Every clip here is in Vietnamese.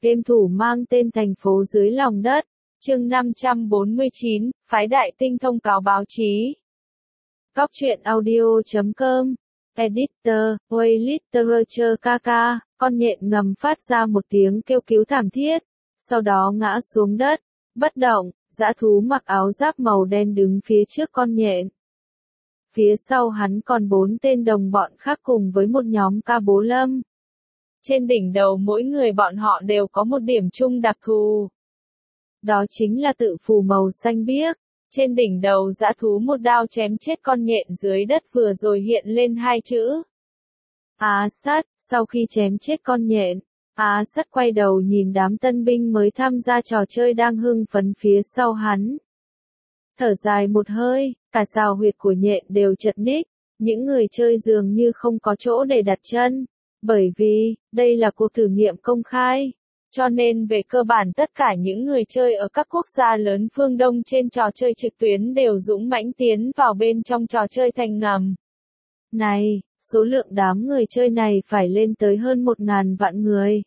Game thủ mang tên thành phố dưới lòng đất. Chương 549, phái đại tinh thông cáo báo chí. Góc truyện audio.com. Editor, Way Literature KK, con nhện ngầm phát ra một tiếng kêu cứu thảm thiết, sau đó ngã xuống đất, bất động. Dã thú mặc áo giáp màu đen đứng phía trước con nhện. Phía sau hắn còn 4 tên đồng bọn khác cùng với một nhóm ca bố lâm. Trên đỉnh đầu mỗi người bọn họ đều có một điểm chung đặc thù. Đó chính là tự phù màu xanh biếc. Trên đỉnh đầu dã thú một đao chém chết con nhện dưới đất vừa rồi hiện lên 2 chữ Assad. Sau khi chém chết con nhện, Assad quay đầu nhìn đám tân binh mới tham gia trò chơi đang hưng phấn phía sau hắn. Thở dài một hơi, cả sào huyệt của nhện đều chật ních, những người chơi dường như không có chỗ để đặt chân, bởi vì, đây là cuộc thử nghiệm công khai. Cho nên về cơ bản tất cả những người chơi ở các quốc gia lớn phương Đông trên trò chơi trực tuyến đều dũng mãnh tiến vào bên trong trò chơi thành ngầm. Này, số lượng đám người chơi này phải lên tới hơn 1.000 vạn người.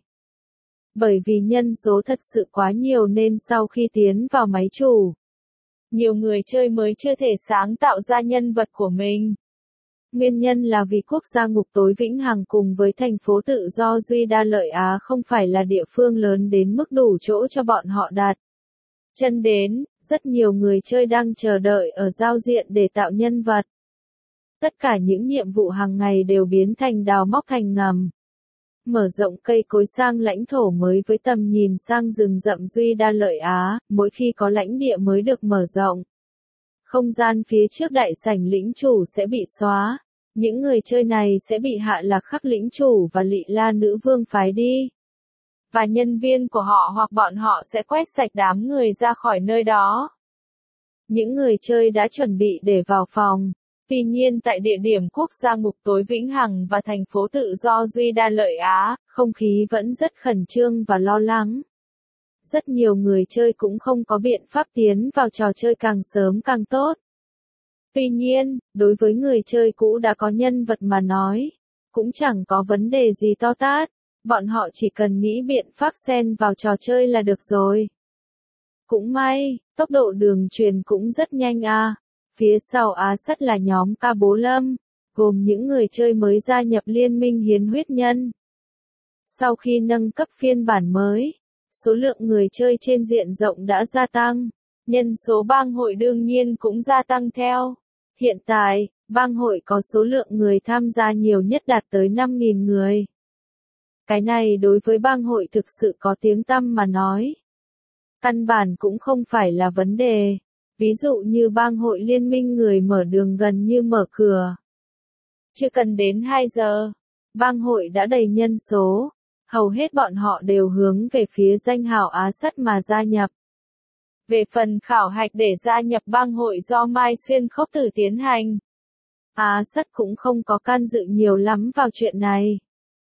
Bởi vì nhân số thật sự quá nhiều nên sau khi tiến vào máy chủ, nhiều người chơi mới chưa thể sáng tạo ra nhân vật của mình. Nguyên nhân là vì quốc gia ngục tối vĩnh hằng cùng với thành phố tự do Duy Đa Lợi Á không phải là địa phương lớn đến mức đủ chỗ cho bọn họ đặt chân đến, rất nhiều người chơi đang chờ đợi ở giao diện để tạo nhân vật. Tất cả những nhiệm vụ hàng ngày đều biến thành đào móc thành ngầm. Mở rộng cây cối sang lãnh thổ mới với tầm nhìn sang rừng rậm Duy Đa Lợi Á, mỗi khi có lãnh địa mới được mở rộng. Không gian phía trước đại sảnh lĩnh chủ sẽ bị xóa. Những người chơi này sẽ bị hạ lạc khắc lĩnh chủ và Lị La nữ vương phái đi. Và nhân viên của họ hoặc bọn họ sẽ quét sạch đám người ra khỏi nơi đó. Những người chơi đã chuẩn bị để vào phòng. Tuy nhiên tại địa điểm quốc gia ngục tối vĩnh hằng và thành phố tự do Duy Đa Lợi Á, không khí vẫn rất khẩn trương và lo lắng. Rất nhiều người chơi cũng không có biện pháp tiến vào trò chơi càng sớm càng tốt. Tuy nhiên, đối với người chơi cũ đã có nhân vật mà nói, cũng chẳng có vấn đề gì to tát, bọn họ chỉ cần nghĩ biện pháp xen vào trò chơi là được rồi. Cũng may, tốc độ đường truyền cũng rất nhanh à. Phía sau Assad là nhóm ca bố lâm, gồm những người chơi mới gia nhập Liên minh Hiến Huyết Nhân. Sau khi nâng cấp phiên bản mới, số lượng người chơi trên diện rộng đã gia tăng, nhân số bang hội đương nhiên cũng gia tăng theo. Hiện tại, bang hội có số lượng người tham gia nhiều nhất đạt tới 5.000 người. Cái này đối với bang hội thực sự có tiếng tăm mà nói, căn bản cũng không phải là vấn đề. Ví dụ như bang hội liên minh người mở đường gần như mở cửa. Chưa cần đến 2 giờ, bang hội đã đầy nhân số, hầu hết bọn họ đều hướng về phía danh hào Assad mà gia nhập. Về phần khảo hạch để gia nhập bang hội do Mai Xuyên Khốc Tử tiến hành, Assad cũng không có can dự nhiều lắm vào chuyện này.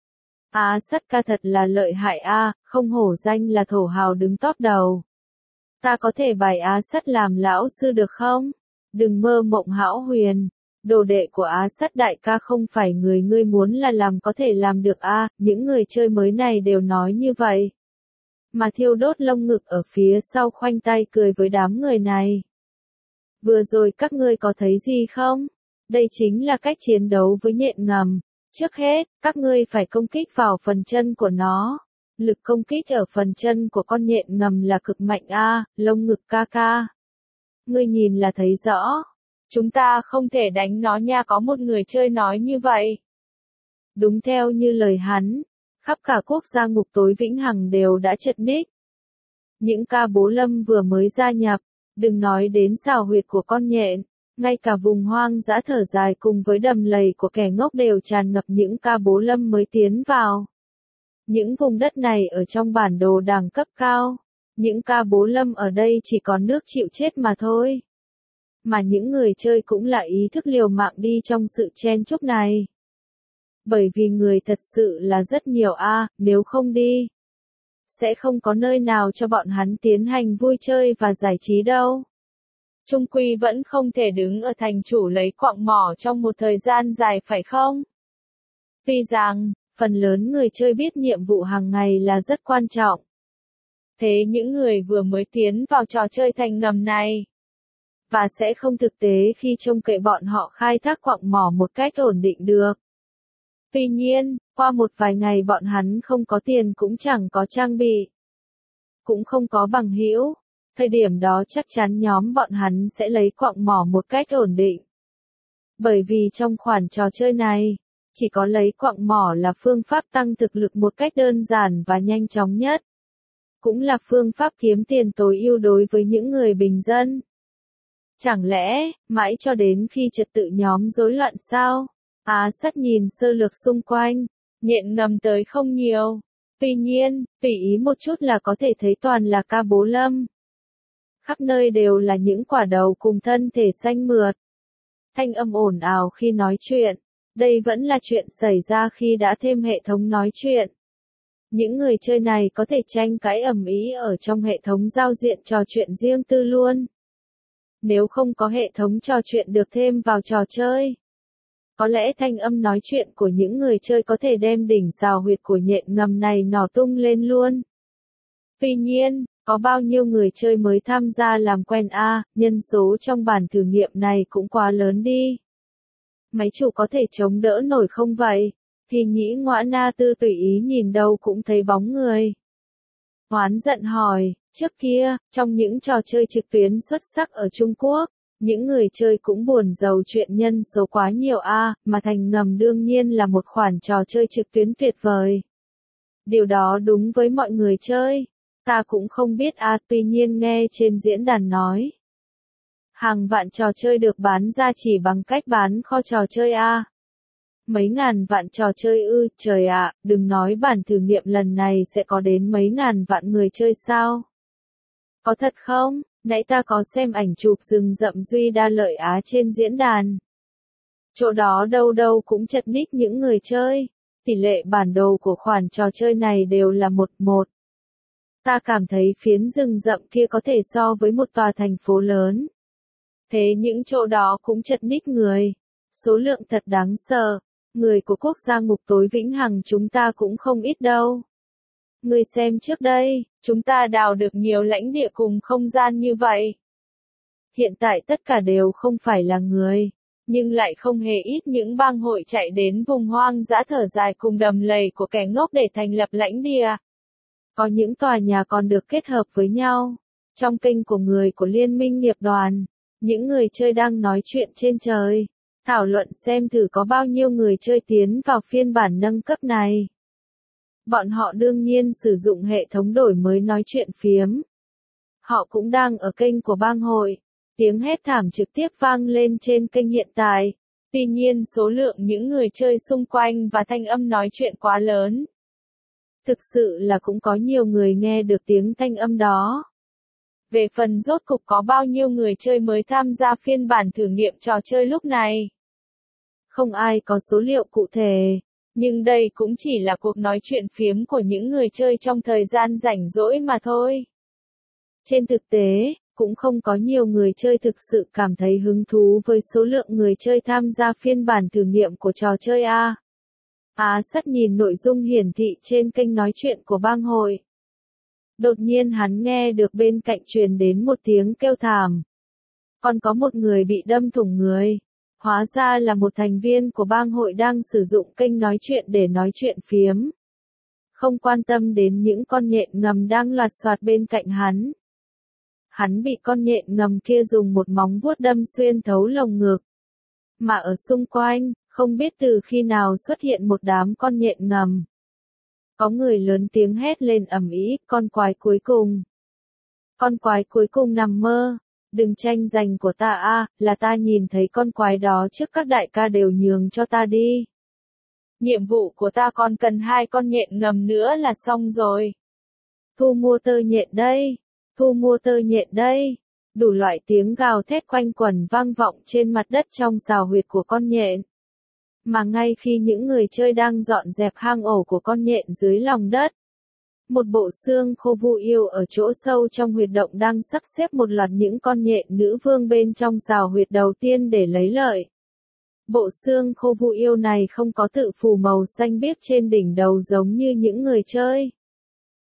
Assad ca thật là lợi hại a, không hổ danh là thổ hào đứng top đầu. Ta có thể bài Assad làm lão sư được không? Đừng mơ mộng hão huyền. Đồ đệ của Assad đại ca không phải người ngươi muốn là làm có thể làm được a, những người chơi mới này đều nói như vậy. Mà thiêu đốt lông ngực ở phía sau khoanh tay cười với đám người này. Vừa rồi các ngươi có thấy gì không? Đây chính là cách chiến đấu với nhện ngầm. Trước hết, các ngươi phải công kích vào phần chân của nó. Lực công kích ở phần chân của con nhện ngầm là cực mạnh a, lông ngực ca ca. Ngươi nhìn là thấy rõ. Chúng ta không thể đánh nó nha, có một người chơi nói như vậy. Đúng theo như lời hắn, khắp cả quốc gia ngục tối vĩnh hằng đều đã chật ních. Những ca bố lâm vừa mới gia nhập, đừng nói đến sào huyệt của con nhện, ngay cả vùng hoang dã thở dài cùng với đầm lầy của kẻ ngốc đều tràn ngập những ca bố lâm mới tiến vào. Những vùng đất này ở trong bản đồ đẳng cấp cao, những ca bố lâm ở đây chỉ có nước chịu chết mà thôi. Mà những người chơi cũng là ý thức liều mạng đi trong sự chen chúc này. Bởi vì người thật sự là rất nhiều a, nếu không đi, sẽ không có nơi nào cho bọn hắn tiến hành vui chơi và giải trí đâu. Trung quy vẫn không thể đứng ở thành chủ lấy quặng mỏ trong một thời gian dài phải không? Tuy rằng, phần lớn người chơi biết nhiệm vụ hàng ngày là rất quan trọng, Thế những người vừa mới tiến vào trò chơi thành ngầm này, và sẽ không thực tế khi trông cậy bọn họ khai thác quặng mỏ một cách ổn định được. Tuy nhiên, qua một vài ngày bọn hắn không có tiền cũng chẳng có trang bị, cũng không có bằng hữu. Thời điểm đó chắc chắn nhóm bọn hắn sẽ lấy quặng mỏ một cách ổn định. Bởi vì trong khoản trò chơi này, chỉ có lấy quặng mỏ là phương pháp tăng thực lực một cách đơn giản và nhanh chóng nhất. Cũng là phương pháp kiếm tiền tối ưu đối với những người bình dân. Chẳng lẽ, mãi cho đến khi trật tự nhóm rối loạn sao? Sắt nhìn sơ lược xung quanh, nhện ngầm tới không nhiều. Tuy nhiên, tùy ý một chút là có thể thấy toàn là ca bố lâm. Khắp nơi đều là những quả đầu cùng thân thể xanh mượt. Thanh âm ồn ào khi nói chuyện. Đây vẫn là chuyện xảy ra khi đã thêm hệ thống nói chuyện. Những người chơi này có thể tranh cãi ầm ĩ ở trong hệ thống giao diện trò chuyện riêng tư luôn. Nếu không có hệ thống trò chuyện được thêm vào trò chơi, có lẽ thanh âm nói chuyện của những người chơi có thể đem đỉnh rào huyệt của nhện ngầm này nổ tung lên luôn. Tuy nhiên, có bao nhiêu người chơi mới tham gia làm quen nhân số trong bản thử nghiệm này cũng quá lớn đi. Máy chủ có thể chống đỡ nổi không vậy? Thì nhĩ ngõa na tư tùy ý nhìn đâu cũng thấy bóng người. Oán giận hỏi, trước kia, trong những trò chơi trực tuyến xuất sắc ở Trung Quốc, những người chơi cũng buồn giàu chuyện nhân số quá nhiều mà thành ngầm đương nhiên là một khoản trò chơi trực tuyến tuyệt vời. Điều đó đúng với mọi người chơi. Ta cũng không biết tuy nhiên nghe trên diễn đàn nói. Hàng vạn trò chơi được bán ra chỉ bằng cách bán kho trò chơi Mấy ngàn vạn trò chơi trời ạ, đừng nói bản thử nghiệm lần này sẽ có đến mấy ngàn vạn người chơi sao? Có thật không? Nãy ta có xem ảnh chụp rừng rậm Duy Đa Lợi Á trên diễn đàn. Chỗ đó đâu đâu cũng chật ních những người chơi. Tỷ lệ bản đồ của khoản trò chơi này đều là 1:1. Ta cảm thấy phiến rừng rậm kia có thể so với một tòa thành phố lớn. Thế những chỗ đó cũng chật ních người. Số lượng thật đáng sợ. Người của quốc gia ngục tối vĩnh hằng chúng ta cũng không ít đâu. Người xem trước đây, chúng ta đào được nhiều lãnh địa cùng không gian như vậy. Hiện tại tất cả đều không phải là người, nhưng lại không hề ít những bang hội chạy đến vùng hoang dã thở dài cùng đầm lầy của kẻ ngốc để thành lập lãnh địa. Có những tòa nhà còn được kết hợp với nhau. Trong kênh của người của Liên minh nghiệp đoàn, những người chơi đang nói chuyện trên trời, thảo luận xem thử có bao nhiêu người chơi tiến vào phiên bản nâng cấp này. Bọn họ đương nhiên sử dụng hệ thống đổi mới nói chuyện phiếm. Họ cũng đang ở kênh của bang hội. Tiếng hét thảm trực tiếp vang lên trên kênh hiện tại. Tuy nhiên số lượng những người chơi xung quanh và thanh âm nói chuyện quá lớn. Thực sự là cũng có nhiều người nghe được tiếng thanh âm đó. Về phần rốt cục có bao nhiêu người chơi mới tham gia phiên bản thử nghiệm trò chơi lúc này? Không ai có số liệu cụ thể. Nhưng đây cũng chỉ là cuộc nói chuyện phiếm của những người chơi trong thời gian rảnh rỗi mà thôi. Trên thực tế, cũng không có nhiều người chơi thực sự cảm thấy hứng thú với số lượng người chơi tham gia phiên bản thử nghiệm của trò chơi Sắt nhìn nội dung hiển thị trên kênh nói chuyện của bang hội. Đột nhiên hắn nghe được bên cạnh truyền đến một tiếng kêu thảm. Còn có một người bị đâm thủng người. Hóa ra là một thành viên của bang hội đang sử dụng kênh nói chuyện để nói chuyện phiếm. Không quan tâm đến những con nhện ngầm đang loạt soạt bên cạnh hắn. Hắn bị con nhện ngầm kia dùng một móng vuốt đâm xuyên thấu lồng ngực. Mà ở xung quanh, không biết từ khi nào xuất hiện một đám con nhện ngầm. Có người lớn tiếng hét lên ầm ĩ, con quái cuối cùng. Con quái cuối cùng nằm mơ. Đừng tranh giành của ta là ta nhìn thấy con quái đó trước các đại ca đều nhường cho ta đi. Nhiệm vụ của ta còn cần 2 con nhện ngầm nữa là xong rồi. Thu mua tơ nhện đây. Thu mua tơ nhện đây. Đủ loại tiếng gào thét quanh quẩn vang vọng trên mặt đất trong rào huyệt của con nhện. Mà ngay khi những người chơi đang dọn dẹp hang ổ của con nhện dưới lòng đất, một bộ xương khô vu yêu ở chỗ sâu trong huyệt động đang sắp xếp một loạt những con nhện nữ vương bên trong rào huyệt đầu tiên để lấy lợi. Bộ xương khô vu yêu này không có tự phù màu xanh biếc trên đỉnh đầu giống như những người chơi.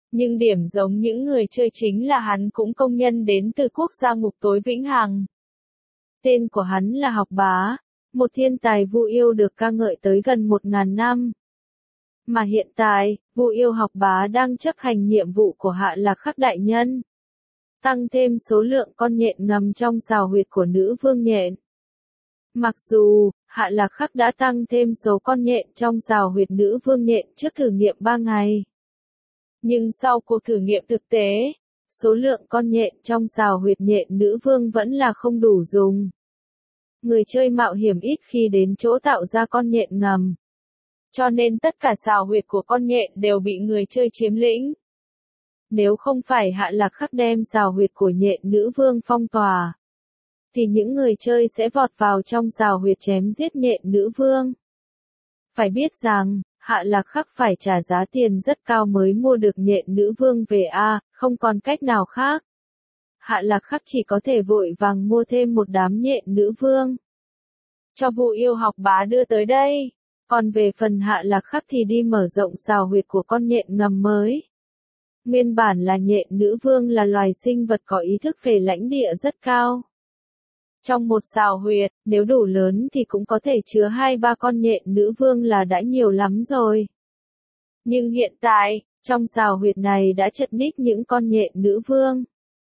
Nhưng điểm giống những người chơi chính là hắn cũng công nhân đến từ quốc gia ngục tối vĩnh hằng. Tên của hắn là Học Bá, một thiên tài Vu Yêu được ca ngợi tới gần 1000 năm. Mà hiện tại, Vu Yêu Học Bá đang chấp hành nhiệm vụ của Hạ Lạc Khắc đại nhân. Tăng thêm số lượng con nhện ngầm trong sào huyệt của nữ vương nhện. Mặc dù, Hạ Lạc Khắc đã tăng thêm số con nhện trong sào huyệt nữ vương nhện trước thử nghiệm 3 ngày. Nhưng sau cuộc thử nghiệm thực tế, số lượng con nhện trong sào huyệt nhện nữ vương vẫn là không đủ dùng. Người chơi mạo hiểm ít khi đến chỗ tạo ra con nhện ngầm. Cho nên tất cả sào huyệt của con nhện đều bị người chơi chiếm lĩnh. Nếu không phải Hạ Lạc Khắc đem sào huyệt của nhện nữ vương phong tỏa, thì những người chơi sẽ vọt vào trong sào huyệt chém giết nhện nữ vương. Phải biết rằng, Hạ Lạc Khắc phải trả giá tiền rất cao mới mua được nhện nữ vương về không còn cách nào khác. Hạ Lạc Khắc chỉ có thể vội vàng mua thêm một đám nhện nữ vương. Cho Vu Yêu Học Bá đưa tới đây. Còn về phần Hạ Lạc Khắc thì đi mở rộng sào huyệt của con nhện ngầm mới. Nguyên bản là nhện nữ vương là loài sinh vật có ý thức về lãnh địa rất cao. Trong một sào huyệt, nếu đủ lớn thì cũng có thể chứa 2-3 con nhện nữ vương là đã nhiều lắm rồi. Nhưng hiện tại, trong sào huyệt này đã chật ních những con nhện nữ vương.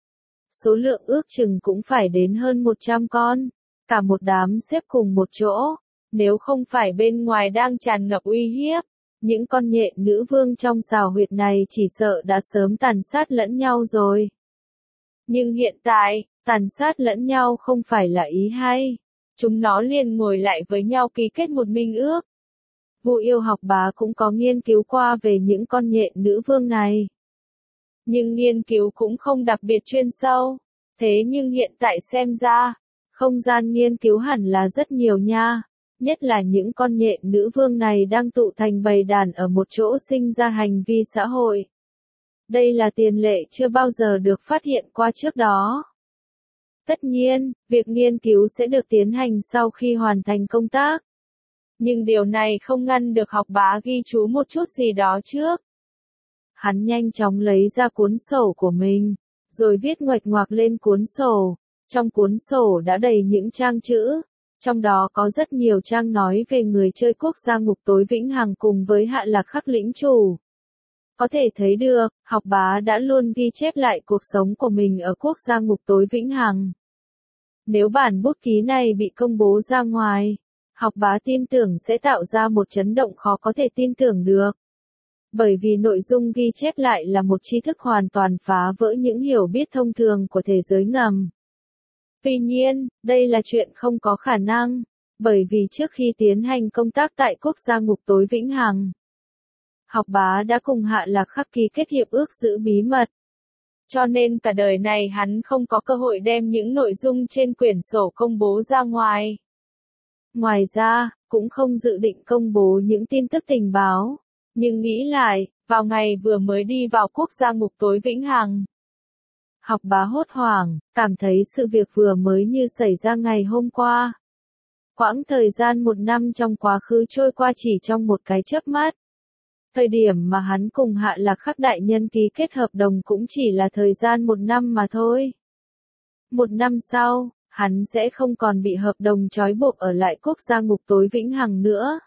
Số lượng ước chừng cũng phải đến hơn 100 con, cả một đám xếp cùng một chỗ. Nếu không phải bên ngoài đang tràn ngập uy hiếp, những con nhện nữ vương trong sào huyệt này chỉ sợ đã sớm tàn sát lẫn nhau rồi. Nhưng hiện tại, tàn sát lẫn nhau không phải là ý hay. Chúng nó liền ngồi lại với nhau ký kết một minh ước. Vu Yêu Học Bá cũng có nghiên cứu qua về những con nhện nữ vương này. Nhưng nghiên cứu cũng không đặc biệt chuyên sâu. Thế nhưng hiện tại xem ra, không gian nghiên cứu hẳn là rất nhiều nha. Nhất là những con nhện nữ vương này đang tụ thành bầy đàn ở một chỗ sinh ra hành vi xã hội. Đây là tiền lệ chưa bao giờ được phát hiện qua trước đó. Tất nhiên, việc nghiên cứu sẽ được tiến hành sau khi hoàn thành công tác. Nhưng điều này không ngăn được Học Bá ghi chú một chút gì đó trước. Hắn nhanh chóng lấy ra cuốn sổ của mình, rồi viết nguệch ngoạc lên cuốn sổ. Trong cuốn sổ đã đầy những trang chữ. Trong đó có rất nhiều trang nói về người chơi quốc gia ngục tối vĩnh hằng cùng với Hạ Lạc Khắc lĩnh chủ. Có thể thấy được, Học Bá đã luôn ghi chép lại cuộc sống của mình ở quốc gia ngục tối vĩnh hằng. Nếu bản bút ký này bị công bố ra ngoài, Học Bá tin tưởng sẽ tạo ra một chấn động khó có thể tin tưởng được. Bởi vì nội dung ghi chép lại là một tri thức hoàn toàn phá vỡ những hiểu biết thông thường của thế giới ngầm. Tuy nhiên, đây là chuyện không có khả năng, bởi vì trước khi tiến hành công tác tại quốc gia ngục tối vĩnh hằng, Học Bá đã cùng Hạ Lạc Khắc ký kết hiệp ước giữ bí mật. Cho nên cả đời này hắn không có cơ hội đem những nội dung trên quyển sổ công bố ra ngoài. Ngoài ra, cũng không dự định công bố những tin tức tình báo. Nhưng nghĩ lại, vào ngày vừa mới đi vào quốc gia ngục tối vĩnh hằng, Học Bá hốt hoảng, cảm thấy sự việc vừa mới như xảy ra ngày hôm qua. Quãng thời gian 1 năm trong quá khứ trôi qua chỉ trong một cái chớp mắt. Thời điểm mà hắn cùng Hạ Lạc Khắc đại nhân ký kết hợp đồng cũng chỉ là thời gian 1 năm mà thôi. 1 năm sau, hắn sẽ không còn bị hợp đồng trói buộc ở lại quốc gia ngục tối vĩnh hằng nữa.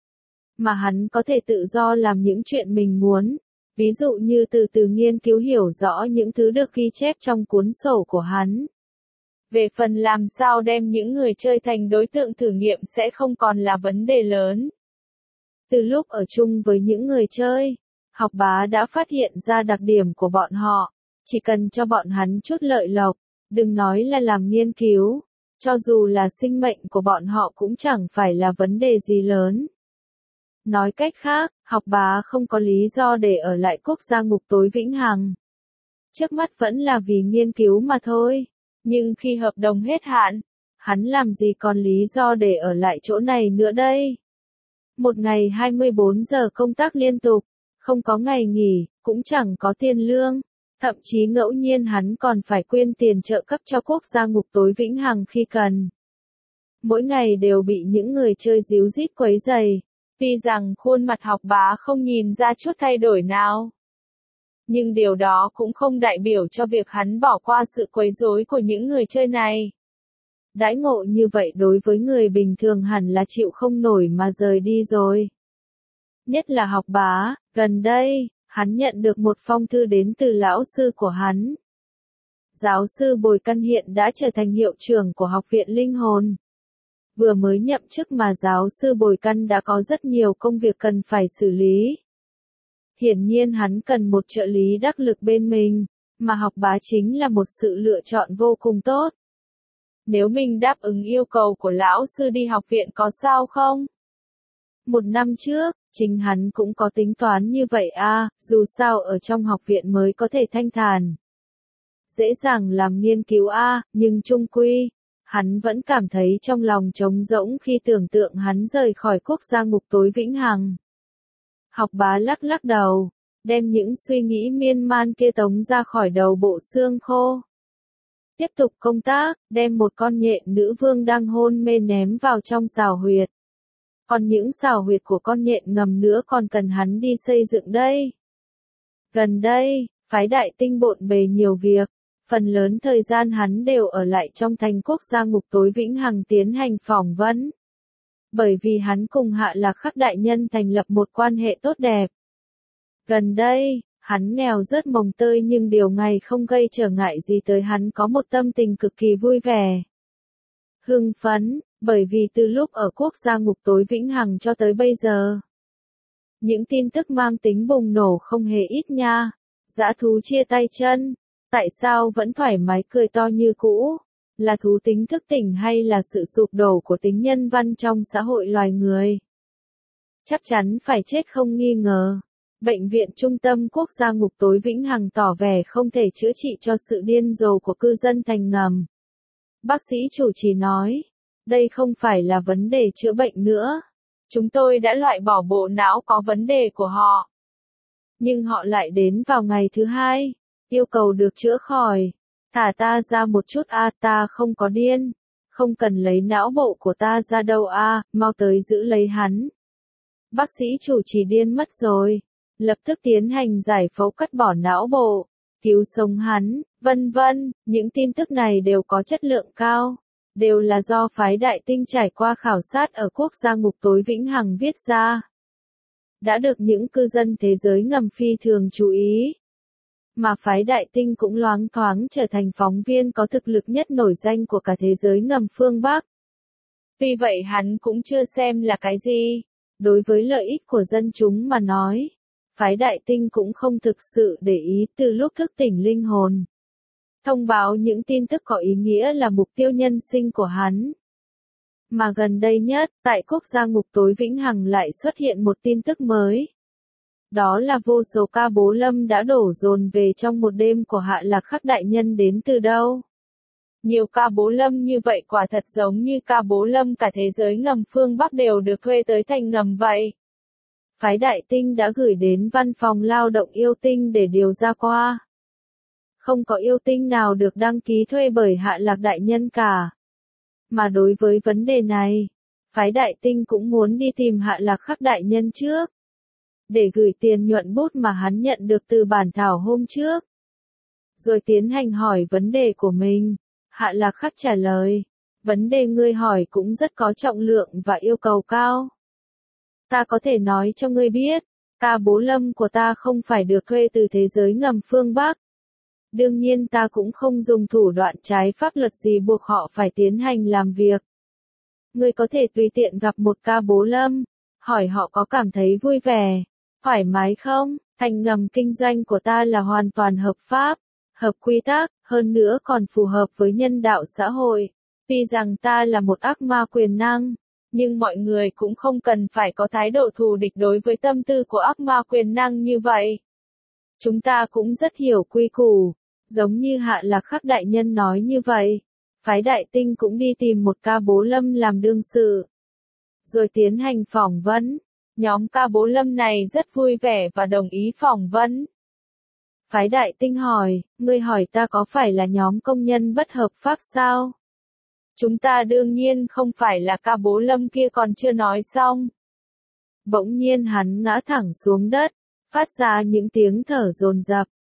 Mà hắn có thể tự do làm những chuyện mình muốn. Ví dụ như từ từ nghiên cứu hiểu rõ những thứ được ghi chép trong cuốn sổ của hắn. Về phần làm sao đem những người chơi thành đối tượng thử nghiệm sẽ không còn là vấn đề lớn. Từ lúc ở chung với những người chơi, Học Bá đã phát hiện ra đặc điểm của bọn họ. Chỉ cần cho bọn hắn chút lợi lộc, đừng nói là làm nghiên cứu, cho dù là sinh mệnh của bọn họ cũng chẳng phải là vấn đề gì lớn. Nói cách khác, Học Bá không có lý do để ở lại quốc gia ngục tối vĩnh hằng. Trước mắt vẫn là vì nghiên cứu mà thôi. Nhưng khi hợp đồng hết hạn, hắn làm gì còn lý do để ở lại chỗ này nữa đây? Một ngày 24 giờ công tác liên tục, không có ngày nghỉ, cũng chẳng có tiền lương. Thậm chí ngẫu nhiên hắn còn phải quyên tiền trợ cấp cho quốc gia ngục tối vĩnh hằng khi cần. Mỗi ngày đều bị những người chơi díu dít quấy rầy. Tuy rằng khuôn mặt Học Bá không nhìn ra chút thay đổi nào. Nhưng điều đó cũng không đại biểu cho việc hắn bỏ qua sự quấy rối của những người chơi này. Đãi ngộ như vậy đối với người bình thường hẳn là chịu không nổi mà rời đi rồi. Nhất là Học Bá, gần đây, hắn nhận được một phong thư đến từ lão sư của hắn. Giáo sư Bồi Căn hiện đã trở thành hiệu trưởng của Học viện Linh hồn. Vừa mới nhậm chức mà giáo sư Bồi Căn đã có rất nhiều công việc cần phải xử lý. Hiển nhiên hắn cần một trợ lý đắc lực bên mình, mà Học Bá chính là một sự lựa chọn vô cùng tốt. Nếu mình đáp ứng yêu cầu của lão sư đi học viện có sao không? Một năm trước, chính hắn cũng có tính toán như vậy dù sao ở trong học viện mới có thể thanh thản. Dễ dàng làm nghiên cứu nhưng chung quy, hắn vẫn cảm thấy trong lòng trống rỗng khi tưởng tượng hắn rời khỏi quốc gia ngục tối vĩnh hằng. Học Bá lắc lắc đầu, đem những suy nghĩ miên man kia tống ra khỏi đầu bộ xương khô. Tiếp tục công tác, đem một con nhện nữ vương đang hôn mê ném vào trong xào huyệt. Còn những xào huyệt của con nhện ngầm nữa còn cần hắn đi xây dựng đây. Gần đây, phái Đại Tinh bộn bề nhiều việc, phần lớn thời gian hắn đều ở lại trong thành quốc gia ngục tối vĩnh hằng tiến hành phỏng vấn. Bởi vì hắn cùng Hạ Lạc Khắc đại nhân thành lập một quan hệ tốt đẹp. Gần đây, hắn nghèo rớt mồng tơi nhưng điều này không gây trở ngại gì tới hắn có một tâm tình cực kỳ vui vẻ. Hưng phấn, bởi vì từ lúc ở quốc gia ngục tối vĩnh hằng cho tới bây giờ, những tin tức mang tính bùng nổ không hề ít nha. Dã thú chia tay chân, tại sao vẫn thoải mái cười to như cũ? Là thú tính thức tỉnh hay là sự sụp đổ của tính nhân văn trong xã hội loài người? Chắc chắn phải chết không nghi ngờ. Bệnh viện Trung tâm Quốc gia ngục tối vĩnh hằng tỏ vẻ không thể chữa trị cho sự điên rồ của cư dân thành ngầm. Bác sĩ chủ trì nói, đây không phải là vấn đề chữa bệnh nữa. Chúng tôi đã loại bỏ bộ não có vấn đề của họ. Nhưng họ lại đến vào ngày thứ hai, yêu cầu được chữa khỏi. Thả ta ra một chút ta không có điên. Không cần lấy não bộ của ta ra đâu mau tới giữ lấy hắn. Bác sĩ chủ trì điên mất rồi. Lập tức tiến hành giải phẫu cắt bỏ não bộ, cứu sống hắn, vân vân. Những tin tức này đều có chất lượng cao, đều là do phái Đại Tinh trải qua khảo sát ở quốc gia ngục tối vĩnh hằng viết ra. Đã được những cư dân thế giới ngầm phi thường chú ý. Mà phái Đại Tinh cũng loáng thoáng trở thành phóng viên có thực lực nhất nổi danh của cả thế giới ngầm phương Bắc. Tuy vậy hắn cũng chưa xem là cái gì. Đối với lợi ích của dân chúng mà nói, phái Đại Tinh cũng không thực sự để ý từ lúc thức tỉnh linh hồn. Thông báo những tin tức có ý nghĩa là mục tiêu nhân sinh của hắn. Mà gần đây nhất, tại quốc gia ngục tối vĩnh hằng lại xuất hiện một tin tức mới. Đó là vô số ca bố lâm đã đổ dồn về trong một đêm của Hạ Lạc Khắc đại nhân đến từ đâu. Nhiều ca bố lâm như vậy quả thật giống như ca bố lâm cả thế giới ngầm phương Bắc đều được thuê tới thành ngầm vậy. Phái Đại Tinh đã gửi đến văn phòng lao động yêu tinh để điều ra qua. Không có yêu tinh nào được đăng ký thuê bởi Hạ Lạc đại nhân cả. Mà đối với vấn đề này, phái Đại Tinh cũng muốn đi tìm Hạ Lạc Khắc đại nhân trước, để gửi tiền nhuận bút mà hắn nhận được từ bản thảo hôm trước. Rồi tiến hành hỏi vấn đề của mình. Hạ Lạc Khắc trả lời, vấn đề ngươi hỏi cũng rất có trọng lượng và yêu cầu cao. Ta có thể nói cho ngươi biết, ca bố lâm của ta không phải được thuê từ thế giới ngầm phương Bắc. Đương nhiên ta cũng không dùng thủ đoạn trái pháp luật gì buộc họ phải tiến hành làm việc. Ngươi có thể tùy tiện gặp một ca bố lâm, hỏi họ có cảm thấy vui vẻ, thoải mái không? Thành ngầm kinh doanh của ta là hoàn toàn hợp pháp, hợp quy tắc, hơn nữa còn phù hợp với nhân đạo xã hội. Tuy rằng ta là một ác ma quyền năng, nhưng mọi người cũng không cần phải có thái độ thù địch đối với tâm tư của ác ma quyền năng như vậy. Chúng ta cũng rất hiểu quy củ, giống như Hạ Lạc Khắc đại nhân nói như vậy. Phái Đại Tinh cũng đi tìm một ca bố lâm làm đương sự, rồi tiến hành phỏng vấn. Nhóm ca bố lâm này rất vui vẻ và đồng ý phỏng vấn. Phái Đại Tinh hỏi, ngươi hỏi ta có phải là nhóm công nhân bất hợp pháp sao? Chúng ta đương nhiên không phải là ca bố lâm kia còn chưa nói xong. Bỗng nhiên hắn ngã thẳng xuống đất, phát ra những tiếng thở dồn dập.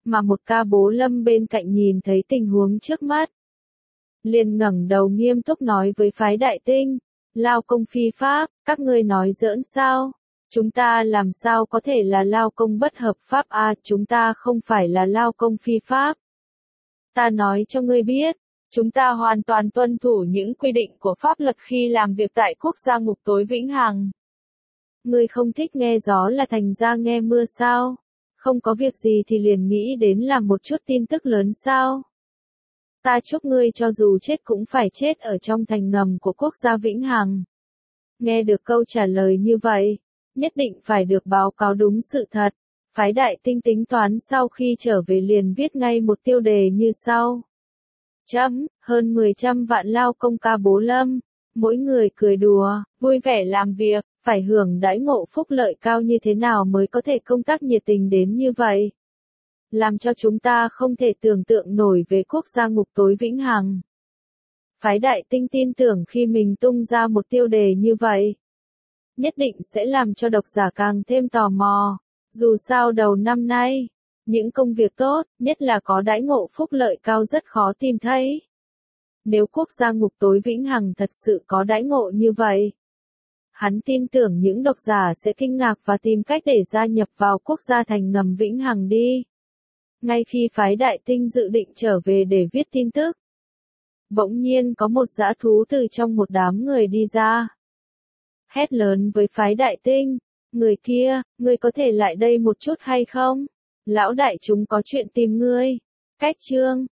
mà một ca bố lâm bên cạnh nhìn thấy tình huống trước mắt. Liền ngẩng đầu nghiêm túc nói với phái Đại Tinh, lao công phi pháp, các ngươi nói giỡn sao? Chúng ta làm sao có thể là lao công bất hợp pháp à, chúng ta không phải là lao công phi pháp. Ta nói cho ngươi biết, chúng ta hoàn toàn tuân thủ những quy định của pháp luật khi làm việc tại quốc gia ngục tối vĩnh hằng. Ngươi không thích nghe gió là thành ra nghe mưa sao? Không có việc gì thì liền nghĩ đến làm một chút tin tức lớn sao? Ta chúc ngươi cho dù chết cũng phải chết ở trong thành ngầm của quốc gia vĩnh hằng. Nghe được câu trả lời như vậy, nhất định phải được báo cáo đúng sự thật. Phái Đại Tinh tính toán sau khi trở về liền viết ngay một tiêu đề như sau. Hơn 10 vạn lao công ca bố lâm, mỗi người cười đùa, vui vẻ làm việc, phải hưởng đãi ngộ phúc lợi cao như thế nào mới có thể công tác nhiệt tình đến như vậy. Làm cho chúng ta không thể tưởng tượng nổi về quốc gia ngục tối vĩnh hằng. Phái Đại Tinh tin tưởng khi mình tung ra một tiêu đề như vậy, nhất định sẽ làm cho độc giả càng thêm tò mò. Dù sao đầu năm nay, những công việc tốt, nhất là có đãi ngộ phúc lợi cao rất khó tìm thấy. Nếu quốc gia ngục tối vĩnh hằng thật sự có đãi ngộ như vậy, hắn tin tưởng những độc giả sẽ kinh ngạc và tìm cách để gia nhập vào quốc gia thành ngầm vĩnh hằng đi. Ngay khi phái Đại Tinh dự định trở về để viết tin tức, bỗng nhiên có một dã thú từ trong một đám người đi ra. Hét lớn với phái Đại Tinh, người kia, ngươi có thể lại đây một chút hay không? Lão đại chúng có chuyện tìm ngươi. Cách chương